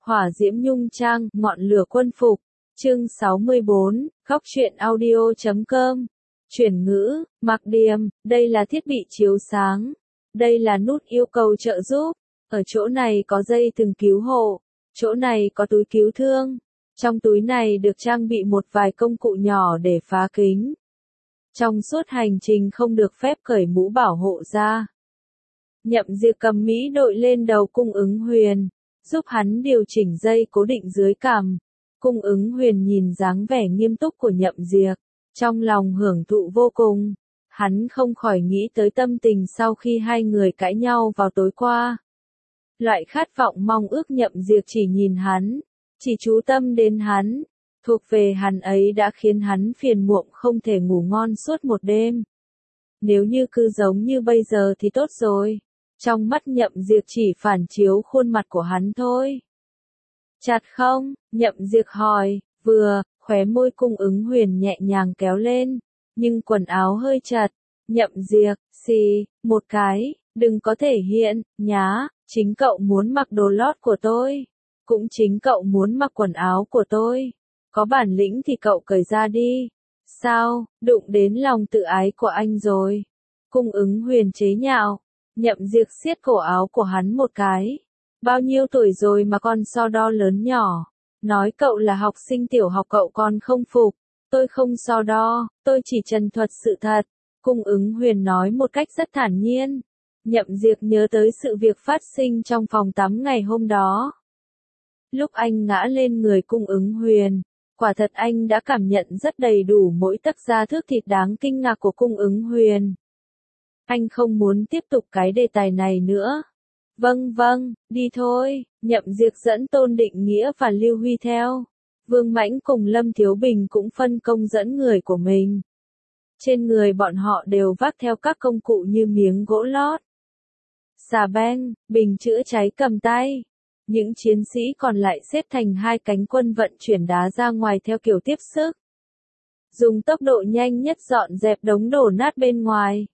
Hỏa diễm nhung trang, ngọn lửa quân phục. Chương 64, Góc truyện audio.com. Chuyển ngữ, mặc điềm, đây là thiết bị chiếu sáng. Đây là nút yêu cầu trợ giúp. Ở chỗ này có dây thừng cứu hộ. Chỗ này có túi cứu thương. Trong túi này được trang bị một vài công cụ nhỏ để phá kính. Trong suốt hành trình không được phép cởi mũ bảo hộ ra. Nhậm Diệp cầm Mỹ đội lên đầu Cung Ứng Huyền, giúp hắn điều chỉnh dây cố định dưới cằm. Cung Ứng Huyền nhìn dáng vẻ nghiêm túc của Nhậm Diệp, trong lòng hưởng thụ vô cùng. Hắn không khỏi nghĩ tới tâm tình sau khi hai người cãi nhau vào tối qua. Loại khát vọng mong ước Nhậm Diệp chỉ nhìn hắn, chỉ chú tâm đến hắn, thuộc về hắn ấy đã khiến hắn phiền muộn không thể ngủ ngon suốt một đêm. Nếu như cứ giống như bây giờ thì tốt rồi. Trong mắt Nhậm Diệp chỉ phản chiếu khuôn mặt của hắn thôi. Chặt không? Nhậm Diệp hỏi, vừa, khóe môi Cung Ứng Huyền nhẹ nhàng kéo lên, nhưng quần áo hơi chặt. Nhậm Diệp, xì, một cái, đừng có thể hiện, nhá, chính cậu muốn mặc đồ lót của tôi. Cũng chính cậu muốn mặc quần áo của tôi. Có bản lĩnh thì cậu cởi ra đi. Sao, đụng đến lòng tự ái của anh rồi. Cung Ứng Huyền chế nhạo. Nhậm Diệp siết cổ áo của hắn một cái. Bao nhiêu tuổi rồi mà con so đo lớn nhỏ. Nói cậu là học sinh tiểu học cậu còn không phục. Tôi không so đo, tôi chỉ trần thuật sự thật. Cung Ứng Huyền nói một cách rất thản nhiên. Nhậm Diệp nhớ tới sự việc phát sinh trong phòng tắm ngày hôm đó. Lúc anh ngã lên người Cung Ứng Huyền, quả thật anh đã cảm nhận rất đầy đủ mỗi tấc da thước thịt đáng kinh ngạc của Cung Ứng Huyền. Anh không muốn tiếp tục cái đề tài này nữa. Vâng, đi thôi. Nhậm Diệp dẫn Tôn Định Nghĩa và Lưu Huy theo. Vương Mãnh cùng Lâm Thiếu Bình cũng phân công dẫn người của mình. Trên người bọn họ đều vác theo các công cụ như miếng gỗ lót, xà beng, bình chữa cháy cầm tay. Những chiến sĩ còn lại xếp thành hai cánh quân vận chuyển đá ra ngoài theo kiểu tiếp sức. Dùng tốc độ nhanh nhất dọn dẹp đống đổ nát bên ngoài.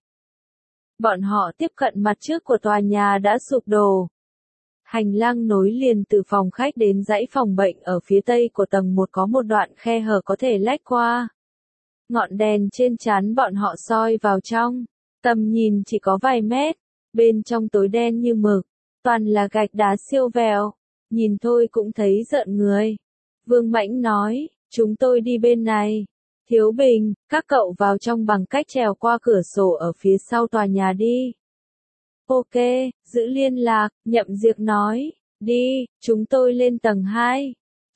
Bọn họ tiếp cận mặt trước của tòa nhà đã sụp đổ. Hành lang nối liền từ phòng khách đến dãy phòng bệnh ở phía tây của tầng 1 có một đoạn khe hở có thể lách qua. Ngọn đèn trên trán bọn họ soi vào trong. Tầm nhìn chỉ có vài mét. Bên trong tối đen như mực. Toàn là gạch đá siêu vẹo. Nhìn thôi cũng thấy rợn người. Vương Mãnh nói, chúng tôi đi bên này. Thiếu Bình, các cậu vào trong bằng cách trèo qua cửa sổ ở phía sau tòa nhà đi. Ok, giữ liên lạc, Nhậm Diệp nói, đi, chúng tôi lên tầng 2.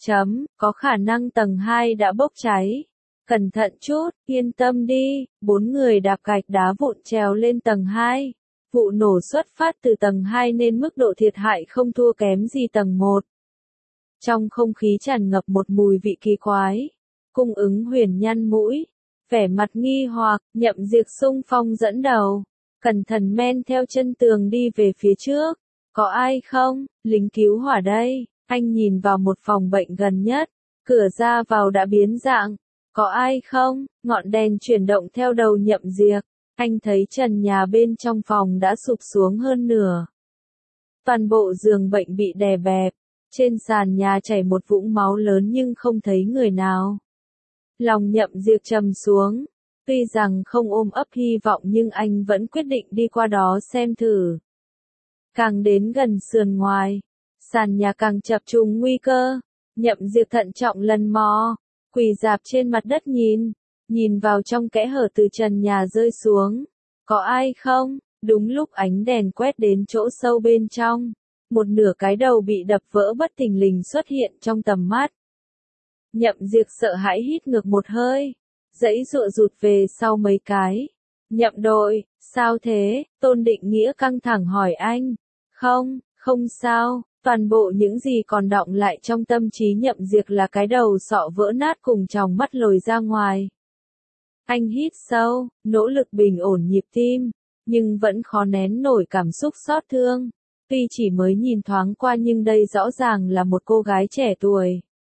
Có khả năng tầng 2 đã bốc cháy. Cẩn thận chút, yên tâm đi, 4 người đạp gạch đá vụn trèo lên tầng 2. Vụ nổ xuất phát từ tầng 2 nên mức độ thiệt hại không thua kém gì tầng 1. Trong không khí tràn ngập một mùi vị kỳ quái. Cung Ứng Huyền nhăn mũi, vẻ mặt nghi hoặc. Nhậm Diệp xung phong dẫn đầu, cẩn thận men theo chân tường đi về phía trước. Có ai không? Lính cứu hỏa đây. Anh nhìn vào một phòng bệnh gần nhất, cửa ra vào đã biến dạng. Có ai không? Ngọn đèn chuyển động theo đầu Nhậm Diệp. Anh thấy trần nhà bên trong phòng đã sụp xuống hơn nửa. Toàn bộ giường bệnh bị đè bẹp. Trên sàn nhà chảy một vũng máu lớn nhưng không thấy người nào. Lòng Nhậm Diệp trầm xuống. Tuy rằng không ôm ấp hy vọng nhưng anh vẫn quyết định đi qua đó xem thử. Càng đến gần sườn ngoài, sàn nhà càng chập trùng nguy cơ. Nhậm Diệp thận trọng lần mò, quỳ rạp trên mặt đất nhìn vào trong kẽ hở từ trần nhà rơi xuống. Có ai không? Đúng lúc ánh đèn quét đến chỗ sâu bên trong, một nửa cái đầu bị đập vỡ bất thình lình xuất hiện trong tầm mắt. Nhậm Diệp sợ hãi hít ngược một hơi, giãy giụa rụt về sau mấy cái. Nhậm đội, sao thế? Tôn Định Nghĩa căng thẳng hỏi anh. Không sao, toàn bộ những gì còn đọng lại trong tâm trí Nhậm Diệp là cái đầu sọ vỡ nát cùng tròng mắt lồi ra ngoài. Anh hít sâu, nỗ lực bình ổn nhịp tim, nhưng vẫn khó nén nổi cảm xúc xót thương. Tuy chỉ mới nhìn thoáng qua nhưng đây rõ ràng là một cô gái trẻ tuổi.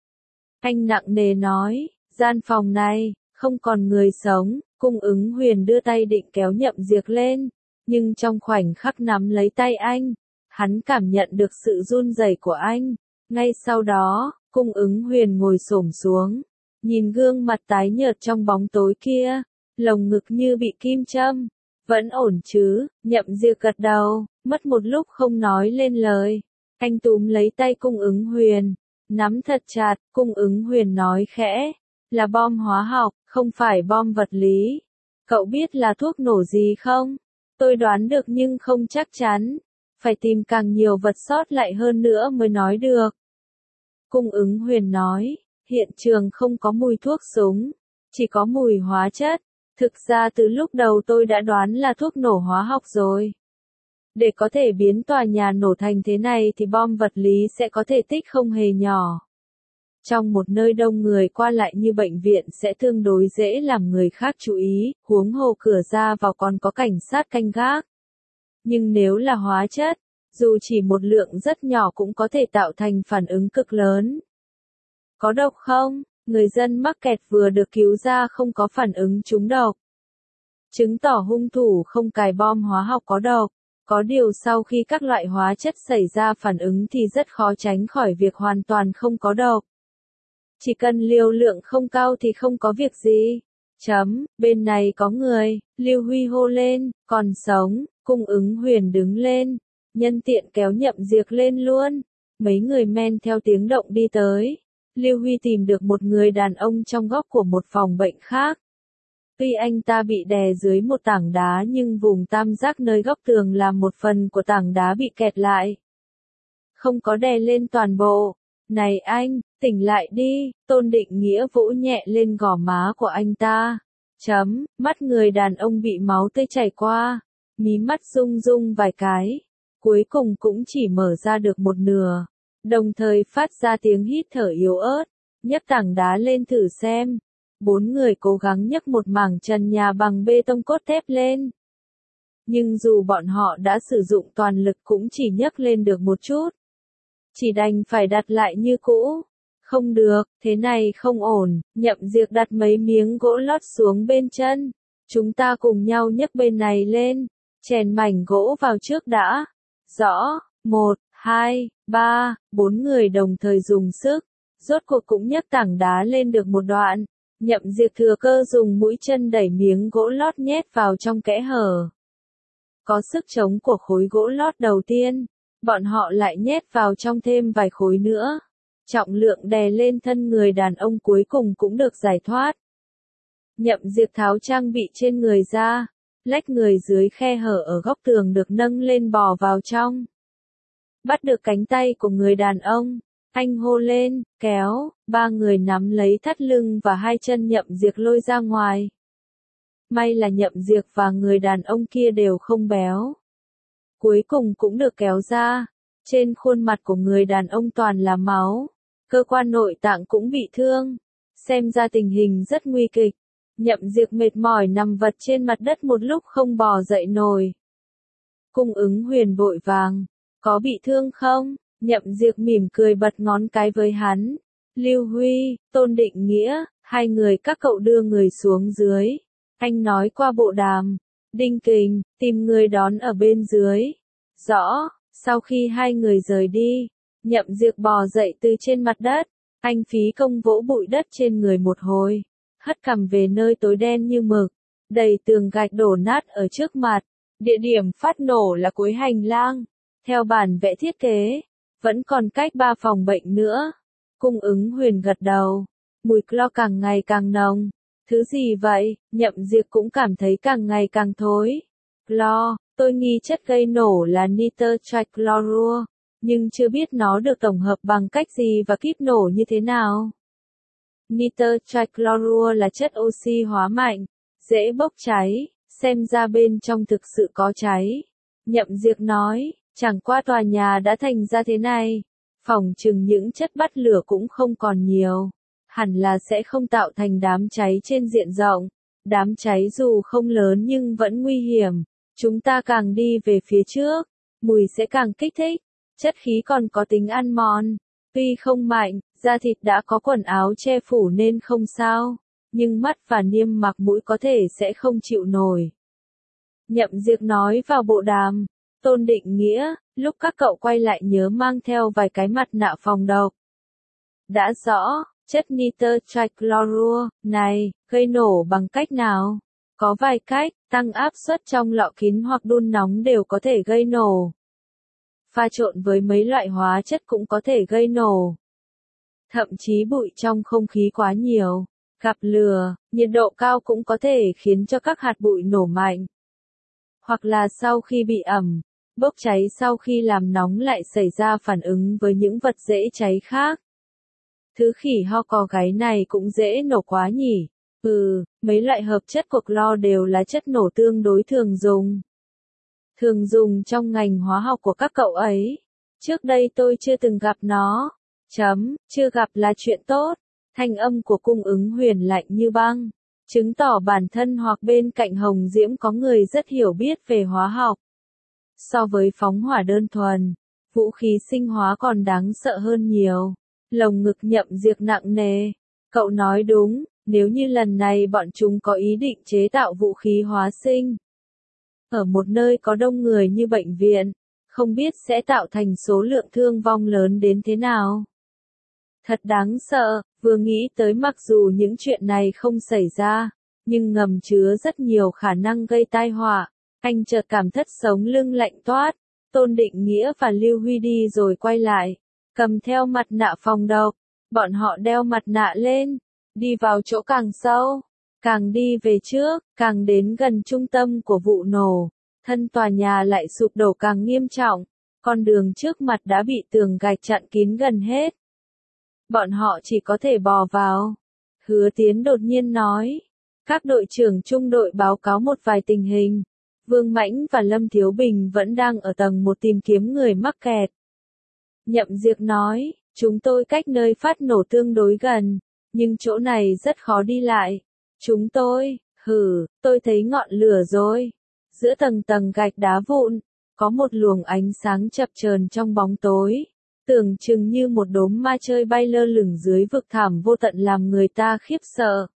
Anh nặng nề nói, gian phòng này, không còn người sống. Cung Ứng Huyền đưa tay định kéo Nhậm Diệp lên, nhưng trong khoảnh khắc nắm lấy tay anh, hắn cảm nhận được sự run rẩy của anh. Ngay sau đó, Cung Ứng Huyền ngồi xổm xuống, nhìn gương mặt tái nhợt trong bóng tối kia, lồng ngực như bị kim châm. Vẫn ổn chứ? Nhậm Diệp gật đầu, mất một lúc không nói lên lời. Anh túm lấy tay Cung Ứng Huyền, nắm thật chặt. Cung Ứng Huyền nói khẽ, là bom hóa học, không phải bom vật lý. Cậu biết là thuốc nổ gì không? Tôi đoán được nhưng không chắc chắn. Phải tìm càng nhiều vật sót lại hơn nữa mới nói được. Cung Ứng Huyền nói, hiện trường không có mùi thuốc súng, chỉ có mùi hóa chất. Thực ra từ lúc đầu tôi đã đoán là thuốc nổ hóa học rồi. Để có thể biến tòa nhà nổ thành thế này thì bom vật lý sẽ có thể tích không hề nhỏ. Trong một nơi đông người qua lại như bệnh viện sẽ tương đối dễ làm người khác chú ý, huống hồ cửa ra vào còn có cảnh sát canh gác. Nhưng nếu là hóa chất, dù chỉ một lượng rất nhỏ cũng có thể tạo thành phản ứng cực lớn. Có độc không? Người dân mắc kẹt vừa được cứu ra không có phản ứng trúng độc. Chứng tỏ hung thủ không cài bom hóa học có độc. Có điều sau khi các loại hóa chất xảy ra phản ứng thì rất khó tránh khỏi việc hoàn toàn không có độc. Chỉ cần liều lượng không cao thì không có việc gì. Bên này có người, Lưu Huy hô lên, còn sống. Cung Ứng Huyền đứng lên, nhân tiện kéo Nhậm Diệp lên luôn. Mấy người men theo tiếng động đi tới. Lưu Huy tìm được một người đàn ông trong góc của một phòng bệnh khác. Tuy anh ta bị đè dưới một tảng đá nhưng vùng tam giác nơi góc tường làm một phần của tảng đá bị kẹt lại. Không có đè lên toàn bộ. Này anh, tỉnh lại đi, Tôn Định Nghĩa vỗ nhẹ lên gò má của anh ta. Mắt người đàn ông bị máu tươi chảy qua. Mí mắt rung rung vài cái. Cuối cùng cũng chỉ mở ra được một nửa. Đồng thời phát ra tiếng hít thở yếu ớt. Nhấc tảng đá lên thử xem. 4 người cố gắng nhấc một mảng trần nhà bằng bê tông cốt thép lên. Nhưng dù bọn họ đã sử dụng toàn lực cũng chỉ nhấc lên được một chút. Chỉ đành phải đặt lại như cũ. Không được, thế này không ổn. Nhậm Diệp đặt mấy miếng gỗ lót xuống bên chân. Chúng ta cùng nhau nhấc bên này lên. Chèn mảnh gỗ vào trước đã. Rõ, 1, 2, 3, 4 người đồng thời dùng sức. Rốt cuộc cũng nhấc tảng đá lên được một đoạn. Nhậm Diệp thừa cơ dùng mũi chân đẩy miếng gỗ lót nhét vào trong kẽ hở. Có sức chống của khối gỗ lót đầu tiên, bọn họ lại nhét vào trong thêm vài khối nữa. Trọng lượng đè lên thân người đàn ông cuối cùng cũng được giải thoát. Nhậm Diệp tháo trang bị trên người ra, lách người dưới khe hở ở góc tường được nâng lên bò vào trong. Bắt được cánh tay của người đàn ông. Anh hô lên, kéo, 3 người nắm lấy thắt lưng và 2 chân Nhậm Diệp lôi ra ngoài. May là Nhậm Diệp và người đàn ông kia đều không béo. Cuối cùng cũng được kéo ra. Trên khuôn mặt của người đàn ông toàn là máu. Cơ quan nội tạng cũng bị thương. Xem ra tình hình rất nguy kịch. Nhậm Diệp mệt mỏi nằm vật trên mặt đất một lúc không bò dậy nổi. Cung Ứng Huyền vội vàng. Có bị thương không? Nhậm Diệp mỉm cười bật ngón cái với hắn. Lưu Huy, Tôn Định Nghĩa, 2 người các cậu đưa người xuống dưới. Anh nói qua bộ đàm. Đinh Kình, tìm người đón ở bên dưới. Rõ, sau khi 2 người rời đi, Nhậm Diệp bò dậy từ trên mặt đất. Anh phí công vỗ bụi đất trên người một hồi. Hất cằm về nơi tối đen như mực. Đầy tường gạch đổ nát ở trước mặt. Địa điểm phát nổ là cuối hành lang. Theo bản vẽ thiết kế. Vẫn còn cách 3 phòng bệnh nữa. Cung Ứng Huyền gật đầu. Mùi clo càng ngày càng nồng. Thứ gì vậy? Nhậm Diệp cũng cảm thấy càng ngày càng thối. Clo, tôi nghi chất gây nổ là nitơ trichlorua, nhưng chưa biết nó được tổng hợp bằng cách gì và kíp nổ như thế nào. Nitơ trichlorua là chất oxy hóa mạnh, dễ bốc cháy, xem ra bên trong thực sự có cháy. Nhậm Diệp nói. Chẳng qua tòa nhà đã thành ra thế này, phỏng chừng những chất bắt lửa cũng không còn nhiều, hẳn là sẽ không tạo thành đám cháy trên diện rộng. Đám cháy dù không lớn nhưng vẫn nguy hiểm, chúng ta càng đi về phía trước, mùi sẽ càng kích thích, chất khí còn có tính ăn mòn, tuy không mạnh, da thịt đã có quần áo che phủ nên không sao, nhưng mắt và niêm mạc mũi có thể sẽ không chịu nổi. Nhậm Diệp nói vào bộ đàm. Tôn Định Nghĩa, lúc các cậu quay lại nhớ mang theo vài cái mặt nạ phòng độc. Đã rõ, chất nitơ trichlorua này, gây nổ bằng cách nào? Có vài cách, tăng áp suất trong lọ kín hoặc đun nóng đều có thể gây nổ. Pha trộn với mấy loại hóa chất cũng có thể gây nổ. Thậm chí bụi trong không khí quá nhiều, gặp lửa, nhiệt độ cao cũng có thể khiến cho các hạt bụi nổ mạnh. Hoặc là sau khi bị ẩm, bốc cháy sau khi làm nóng lại xảy ra phản ứng với những vật dễ cháy khác. Thứ khỉ ho cò gáy này cũng dễ nổ quá nhỉ. Mấy loại hợp chất của clo đều là chất nổ tương đối thường dùng. Thường dùng trong ngành hóa học của các cậu ấy. Trước đây tôi chưa từng gặp nó. Chưa gặp là chuyện tốt. Thanh âm của Cung Ứng Huyền lạnh như băng. Chứng tỏ bản thân hoặc bên cạnh Hồng Diễm có người rất hiểu biết về hóa học. So với phóng hỏa đơn thuần, vũ khí sinh hóa còn đáng sợ hơn nhiều. Lồng ngực Nhậm Diệp nặng nề. Cậu nói đúng, nếu như lần này bọn chúng có ý định chế tạo vũ khí hóa sinh. Ở một nơi có đông người như bệnh viện, không biết sẽ tạo thành số lượng thương vong lớn đến thế nào. Thật đáng sợ, vừa nghĩ tới mặc dù những chuyện này không xảy ra, nhưng ngầm chứa rất nhiều khả năng gây tai họa. Anh chợt cảm thất sống lưng lạnh toát. Tôn Định Nghĩa và Lưu Huy đi rồi quay lại, cầm theo mặt nạ phòng độc. Bọn họ đeo mặt nạ lên, đi vào chỗ càng sâu, càng đi về trước, càng đến gần trung tâm của vụ nổ, thân tòa nhà lại sụp đổ càng nghiêm trọng, con đường trước mặt đã bị tường gạch chặn kín gần hết. Bọn họ chỉ có thể bò vào. Hứa Tiến đột nhiên nói, các đội trưởng trung đội báo cáo một vài tình hình. Vương Mãnh và Lâm Thiếu Bình vẫn đang ở tầng 1 tìm kiếm người mắc kẹt. Nhậm Diệp nói, chúng tôi cách nơi phát nổ tương đối gần, nhưng chỗ này rất khó đi lại. Chúng tôi, tôi thấy ngọn lửa rồi. Giữa tầng tầng gạch đá vụn, có một luồng ánh sáng chập chờn trong bóng tối, tưởng chừng như một đốm ma chơi bay lơ lửng dưới vực thẳm vô tận làm người ta khiếp sợ.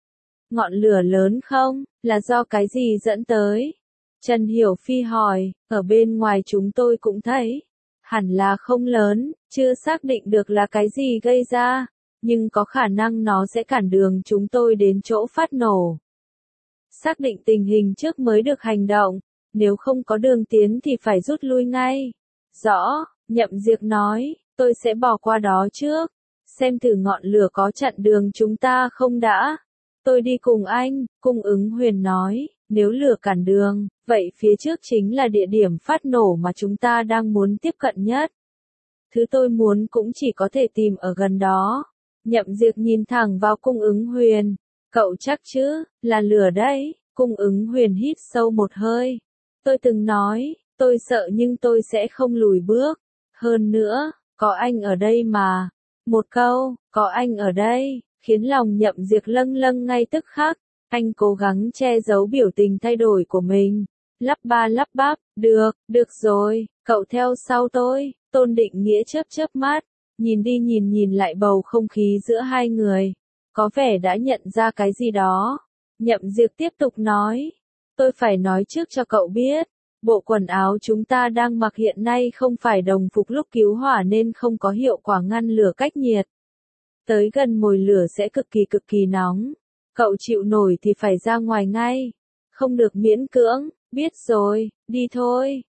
Ngọn lửa lớn không, là do cái gì dẫn tới? Trần Hiểu Phi hỏi, ở bên ngoài chúng tôi cũng thấy. Hẳn là không lớn, chưa xác định được là cái gì gây ra, nhưng có khả năng nó sẽ cản đường chúng tôi đến chỗ phát nổ. Xác định tình hình trước mới được hành động, nếu không có đường tiến thì phải rút lui ngay. Rõ, Nhậm Diệp nói, tôi sẽ bỏ qua đó trước, xem thử ngọn lửa có chặn đường chúng ta không đã. Tôi đi cùng anh, Cung Ứng Huyền nói, nếu lửa cản đường, vậy phía trước chính là địa điểm phát nổ mà chúng ta đang muốn tiếp cận nhất. Thứ tôi muốn cũng chỉ có thể tìm ở gần đó. Nhậm Diệp nhìn thẳng vào Cung Ứng Huyền. Cậu chắc chứ, là lửa đấy. Cung Ứng Huyền hít sâu một hơi. Tôi từng nói, tôi sợ nhưng tôi sẽ không lùi bước. Hơn nữa, có anh ở đây mà. Một câu, có anh ở đây, khiến lòng Nhậm Diệp lâng lâng ngay tức khắc. Anh cố gắng che giấu biểu tình thay đổi của mình. Lắp ba lắp bắp, được rồi, cậu theo sau tôi. Tôn Định Nghĩa chớp mắt, nhìn đi nhìn lại bầu không khí giữa hai người. Có vẻ đã nhận ra cái gì đó. Nhậm Diệp tiếp tục nói. Tôi phải nói trước cho cậu biết. Bộ quần áo chúng ta đang mặc hiện nay không phải đồng phục lúc cứu hỏa nên không có hiệu quả ngăn lửa cách nhiệt. Tới gần mồi lửa sẽ cực kỳ nóng. Cậu chịu nổi thì phải ra ngoài ngay. Không được miễn cưỡng, biết rồi, đi thôi.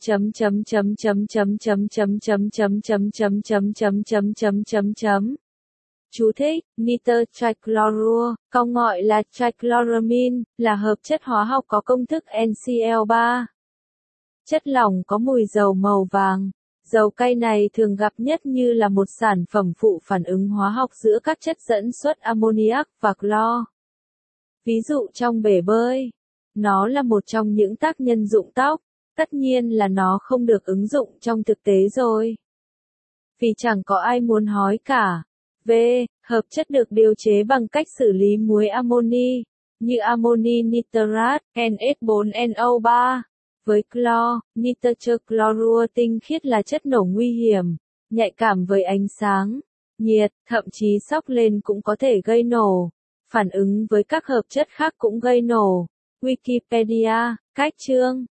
Chú thích, nitơ trichlorua, còn gọi là trichloramine, là hợp chất hóa học có công thức NCl3. Chất lỏng có mùi dầu màu vàng. Dầu cay này thường gặp nhất như là một sản phẩm phụ phản ứng hóa học giữa các chất dẫn xuất ammoniac và clo. Ví dụ trong bể bơi, nó là một trong những tác nhân rụng tóc, tất nhiên là nó không được ứng dụng trong thực tế rồi. Vì chẳng có ai muốn hói cả. V. Hợp chất được điều chế bằng cách xử lý muối amoni, như amoni nitrat, NH4NO3. Với clo, nitơ-chlorua tinh khiết là chất nổ nguy hiểm, nhạy cảm với ánh sáng, nhiệt, thậm chí xóc lên cũng có thể gây nổ. Phản ứng với các hợp chất khác cũng gây nổ. Wikipedia, cách chương